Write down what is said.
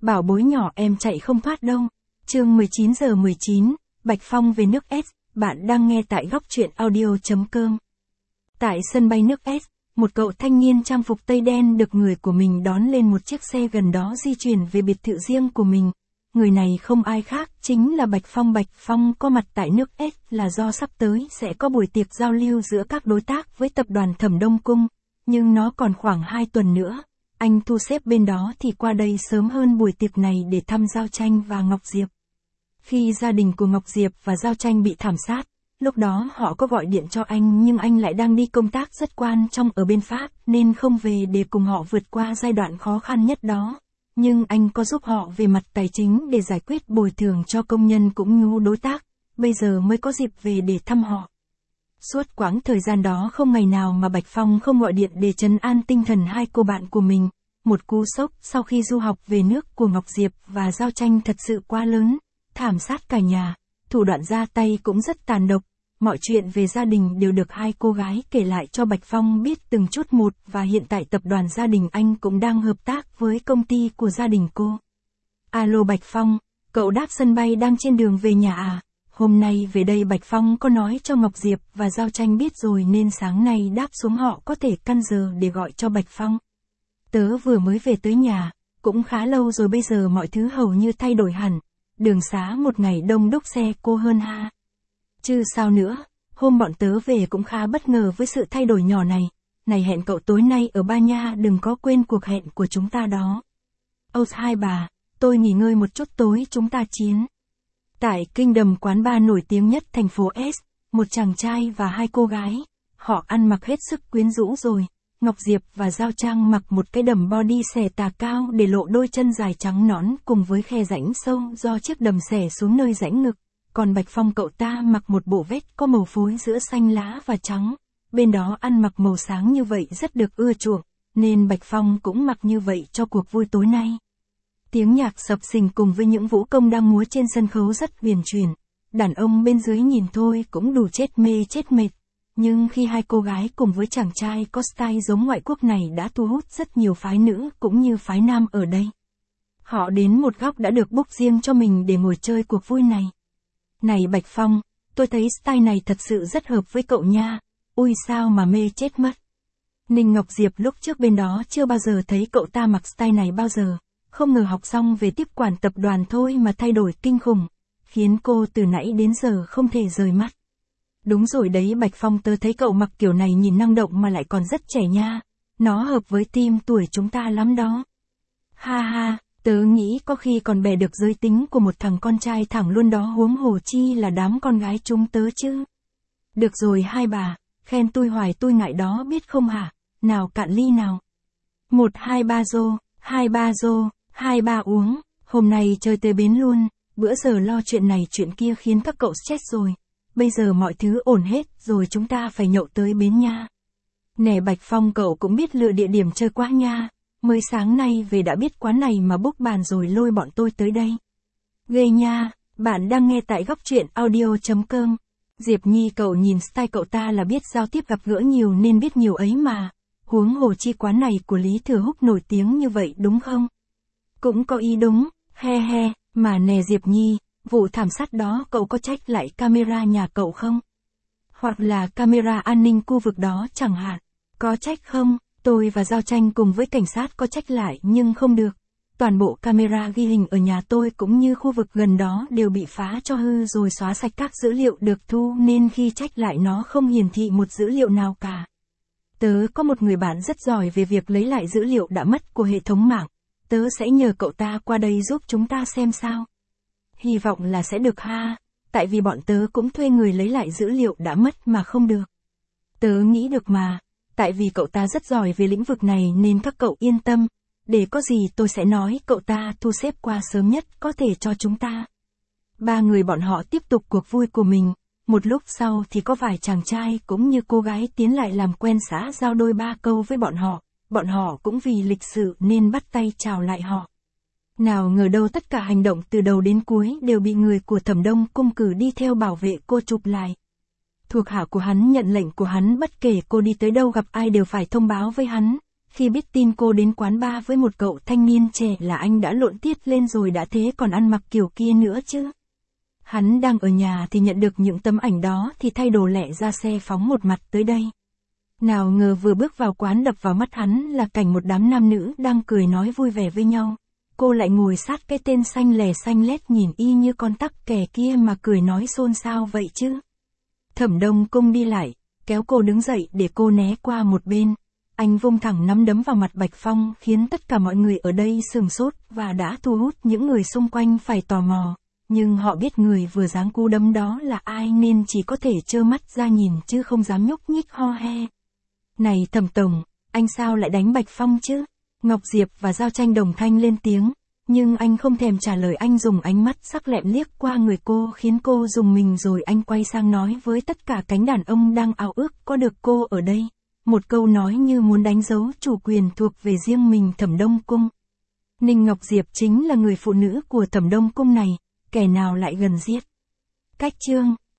Bảo bối nhỏ em chạy không thoát đâu. Chương 19:19, Bạch Phong về nước S, bạn đang nghe tại góc truyện audio.com. Tại sân bay nước S, một cậu thanh niên trang phục tây đen được người của mình đón lên một chiếc xe gần đó di chuyển về biệt thự riêng của mình. Người này không ai khác, chính là Bạch Phong. Bạch Phong có mặt tại nước S là do sắp tới sẽ có buổi tiệc giao lưu giữa các đối tác với tập đoàn Thẩm Đông Cung, nhưng nó còn khoảng 2 tuần nữa. Anh thu xếp bên đó thì qua đây sớm hơn buổi tiệc này để thăm Giao Tranh và Ngọc Diệp. Khi gia đình của Ngọc Diệp và Giao Tranh bị thảm sát, lúc đó họ có gọi điện cho anh nhưng anh lại đang đi công tác rất quan trọng ở bên Pháp nên không về để cùng họ vượt qua giai đoạn khó khăn nhất đó. Nhưng anh có giúp họ về mặt tài chính để giải quyết bồi thường cho công nhân cũng như đối tác, bây giờ mới có dịp về để thăm họ. Suốt quãng thời gian đó không ngày nào mà Bạch Phong không gọi điện để trấn an tinh thần hai cô bạn của mình. Một cú sốc sau khi du học về nước của Ngọc Diệp và Giao Tranh thật sự quá lớn, thảm sát cả nhà, thủ đoạn ra tay cũng rất tàn độc. Mọi chuyện về gia đình đều được hai cô gái kể lại cho Bạch Phong biết từng chút một và hiện tại tập đoàn gia đình anh cũng đang hợp tác với công ty của gia đình cô. Alo Bạch Phong, cậu đáp sân bay đang trên đường về nhà à? Hôm nay về đây Bạch Phong có nói cho Ngọc Diệp và Giao Tranh biết rồi nên sáng nay đáp xuống họ có thể căn giờ để gọi cho Bạch Phong. Tớ vừa mới về tới nhà, cũng khá lâu rồi bây giờ mọi thứ hầu như thay đổi hẳn. Đường xá một ngày đông đúc xe cô hơn ha. Chứ sao nữa, hôm bọn tớ về cũng khá bất ngờ với sự thay đổi nhỏ này. Này hẹn cậu tối nay ở Ba Nha, đừng có quên cuộc hẹn của chúng ta đó. Ôi hai bà, tôi nghỉ ngơi một chút tối chúng ta chiến. Tại Kingdom quán bar nổi tiếng nhất thành phố S, một chàng trai và hai cô gái, họ ăn mặc hết sức quyến rũ rồi. Ngọc Diệp và Giao Trang mặc một cái đầm body xẻ tà cao để lộ đôi chân dài trắng nõn cùng với khe rãnh sâu do chiếc đầm xẻ xuống nơi rãnh ngực. Còn Bạch Phong cậu ta mặc một bộ vest có màu phối giữa xanh lá và trắng. Bên đó ăn mặc màu sáng như vậy rất được ưa chuộng, nên Bạch Phong cũng mặc như vậy cho cuộc vui tối nay. Tiếng nhạc sập sình cùng với những vũ công đang múa trên sân khấu rất huyền chuyển. Đàn ông bên dưới nhìn thôi cũng đủ chết mê chết mệt. Nhưng khi hai cô gái cùng với chàng trai có style giống ngoại quốc này đã thu hút rất nhiều phái nữ cũng như phái nam ở đây. Họ đến một góc đã được book riêng cho mình để ngồi chơi cuộc vui này. Này Bạch Phong, tôi thấy style này thật sự rất hợp với cậu nha. Ui sao mà mê chết mất. Ninh Ngọc Diệp lúc trước bên đó chưa bao giờ thấy cậu ta mặc style này bao giờ. Không ngờ học xong về tiếp quản tập đoàn thôi mà thay đổi kinh khủng. Khiến cô từ nãy đến giờ không thể rời mắt. Đúng rồi đấy Bạch Phong, tớ thấy cậu mặc kiểu này nhìn năng động mà lại còn rất trẻ nha. Nó hợp với team tuổi chúng ta lắm đó. Ha ha, tớ nghĩ có khi còn bè được giới tính của một thằng con trai thẳng luôn đó, huống hồ chi là đám con gái chúng tớ chứ. Được rồi hai bà, khen tôi hoài tôi ngại đó biết không hả? Nào cạn ly nào. 1 2 3 rô, 2 3 rô, 2 3 uống. Hôm nay chơi tới bến luôn. Bữa giờ lo chuyện này chuyện kia khiến các cậu stress rồi. Bây giờ mọi thứ ổn hết rồi, chúng ta phải nhậu tới bến nha. Nè Bạch Phong, cậu cũng biết lựa địa điểm chơi quá nha. Mới sáng nay về đã biết quán này mà book bàn rồi lôi bọn tôi tới đây. Ghê nha, bạn đang nghe tại góc truyện audio.com. Diệp Nhi, cậu nhìn style cậu ta là biết giao tiếp gặp gỡ nhiều nên biết nhiều ấy mà. Huống hồ chi quán này của Lý Thừa Húc nổi tiếng như vậy đúng không? Cũng có ý đúng, he he, mà nè Diệp Nhi. Vụ thảm sát đó cậu có check lại camera nhà cậu không? Hoặc là camera an ninh khu vực đó chẳng hạn. Có check không? Tôi và Giao Tranh cùng với cảnh sát có check lại nhưng không được. Toàn bộ camera ghi hình ở nhà tôi cũng như khu vực gần đó đều bị phá cho hư rồi xóa sạch các dữ liệu được thu nên khi check lại nó không hiển thị một dữ liệu nào cả. Tớ có một người bạn rất giỏi về việc lấy lại dữ liệu đã mất của hệ thống mạng. Tớ sẽ nhờ cậu ta qua đây giúp chúng ta xem sao. Hy vọng là sẽ được ha, tại vì bọn tớ cũng thuê người lấy lại dữ liệu đã mất mà không được. Tớ nghĩ được mà, tại vì cậu ta rất giỏi về lĩnh vực này nên các cậu yên tâm, để có gì tôi sẽ nói cậu ta thu xếp qua sớm nhất có thể cho chúng ta. Ba người bọn họ tiếp tục cuộc vui của mình, một lúc sau thì có vài chàng trai cũng như cô gái tiến lại làm quen xã giao đôi ba câu với bọn họ cũng vì lịch sự nên bắt tay chào lại họ. Nào ngờ đâu tất cả hành động từ đầu đến cuối đều bị người của Thẩm Đông Cung cử đi theo bảo vệ cô chụp lại. Thuộc hạ của hắn nhận lệnh của hắn bất kể cô đi tới đâu gặp ai đều phải thông báo với hắn. Khi biết tin cô đến quán bar với một cậu thanh niên trẻ là anh đã lộn tiết lên rồi, đã thế còn ăn mặc kiểu kia nữa chứ. Hắn đang ở nhà thì nhận được những tấm ảnh đó thì thay đồ lẹ ra xe phóng một mặt tới đây. Nào ngờ vừa bước vào quán đập vào mắt hắn là cảnh một đám nam nữ đang cười nói vui vẻ với nhau. Cô lại ngồi sát cái tên xanh lè xanh lét nhìn y như con tắc kè kia mà cười nói xôn xao vậy chứ. Thẩm Đông Cung đi lại, kéo cô đứng dậy để cô né qua một bên. Anh vung thẳng nắm đấm vào mặt Bạch Phong khiến tất cả mọi người ở đây sửng sốt và đã thu hút những người xung quanh phải tò mò. Nhưng họ biết người vừa giáng cú đấm đó là ai nên chỉ có thể trơ mắt ra nhìn chứ không dám nhúc nhích ho he. Này Thẩm Tổng, anh sao lại đánh Bạch Phong chứ? Ngọc Diệp và Giao Tranh đồng thanh lên tiếng, nhưng anh không thèm trả lời, anh dùng ánh mắt sắc lẹm liếc qua người cô khiến cô rùng mình rồi anh quay sang nói với tất cả cánh đàn ông đang ao ước có được cô ở đây. Một câu nói như muốn đánh dấu chủ quyền thuộc về riêng mình Thẩm Đông Cung. Ninh Ngọc Diệp chính là người phụ nữ của Thẩm Đông Cung này, kẻ nào lại gần giết. Cách chương